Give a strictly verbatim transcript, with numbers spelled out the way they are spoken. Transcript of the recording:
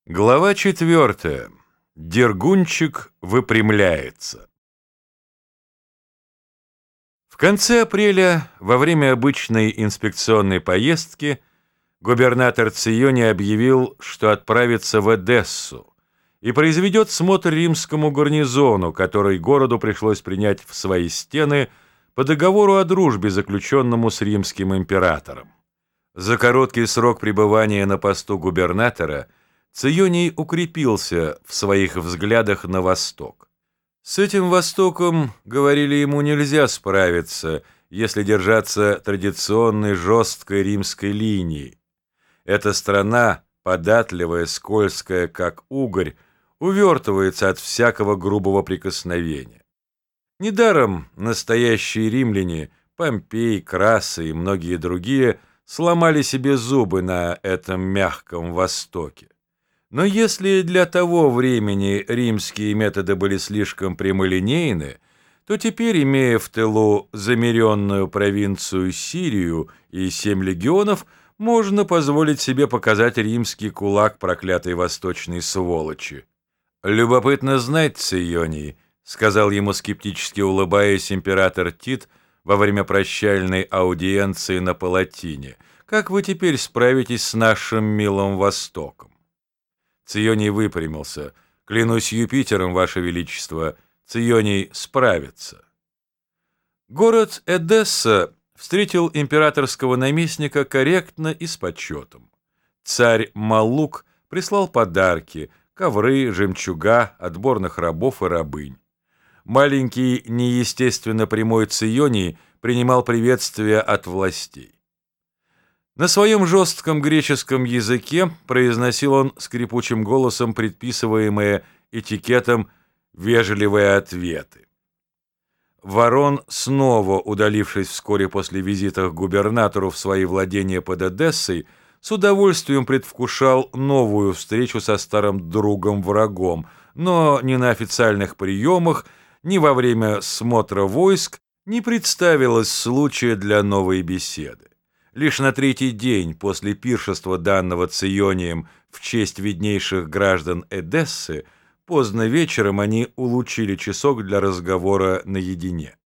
Глава четвертая. Дергунчик выпрямляется. В конце апреля, во время обычной инспекционной поездки, губернатор Цийони объявил, что отправится в Эдессу и произведет смотр римскому гарнизону, который городу пришлось принять в свои стены по договору о дружбе, заключенному с римским императором. За короткий срок пребывания на посту губернатора Цийоний укрепился в своих взглядах на Восток. С этим Востоком, говорили ему, нельзя справиться, если держаться традиционной жесткой римской линии. Эта страна, податливая, скользкая, как угорь, увертывается от всякого грубого прикосновения. Недаром настоящие римляне, Помпей, Краса и многие другие, сломали себе зубы на этом мягком Востоке. Но если для того времени римские методы были слишком прямолинейны, то теперь, имея в тылу замеренную провинцию Сирию и семь легионов, можно позволить себе показать римский кулак проклятой восточной сволочи. «Любопытно знать, Цийоний», — сказал ему скептически улыбаясь император Тит во время прощальной аудиенции на Палатине, «как вы теперь справитесь с нашим милым Востоком?» Цийоний выпрямился. «Клянусь Юпитером, Ваше Величество, Цийоний справится». Город Эдесса встретил императорского наместника корректно и с почетом. Царь Маллук прислал подарки: ковры, жемчуга, отборных рабов и рабынь. Маленький, неестественно прямой Цийоний принимал приветствия от властей. На своем жестком греческом языке произносил он скрипучим голосом предписываемые этикетом вежливые ответы. Ворон, снова удалившись вскоре после визита к губернатору в свои владения под Эдессой, с удовольствием предвкушал новую встречу со старым другом-врагом, но ни на официальных приемах, ни во время смотра войск не представилось случая для новой беседы. Лишь на третий день после пиршества, данного Цийонием в честь виднейших граждан Эдессы, поздно вечером они улучили часок для разговора наедине.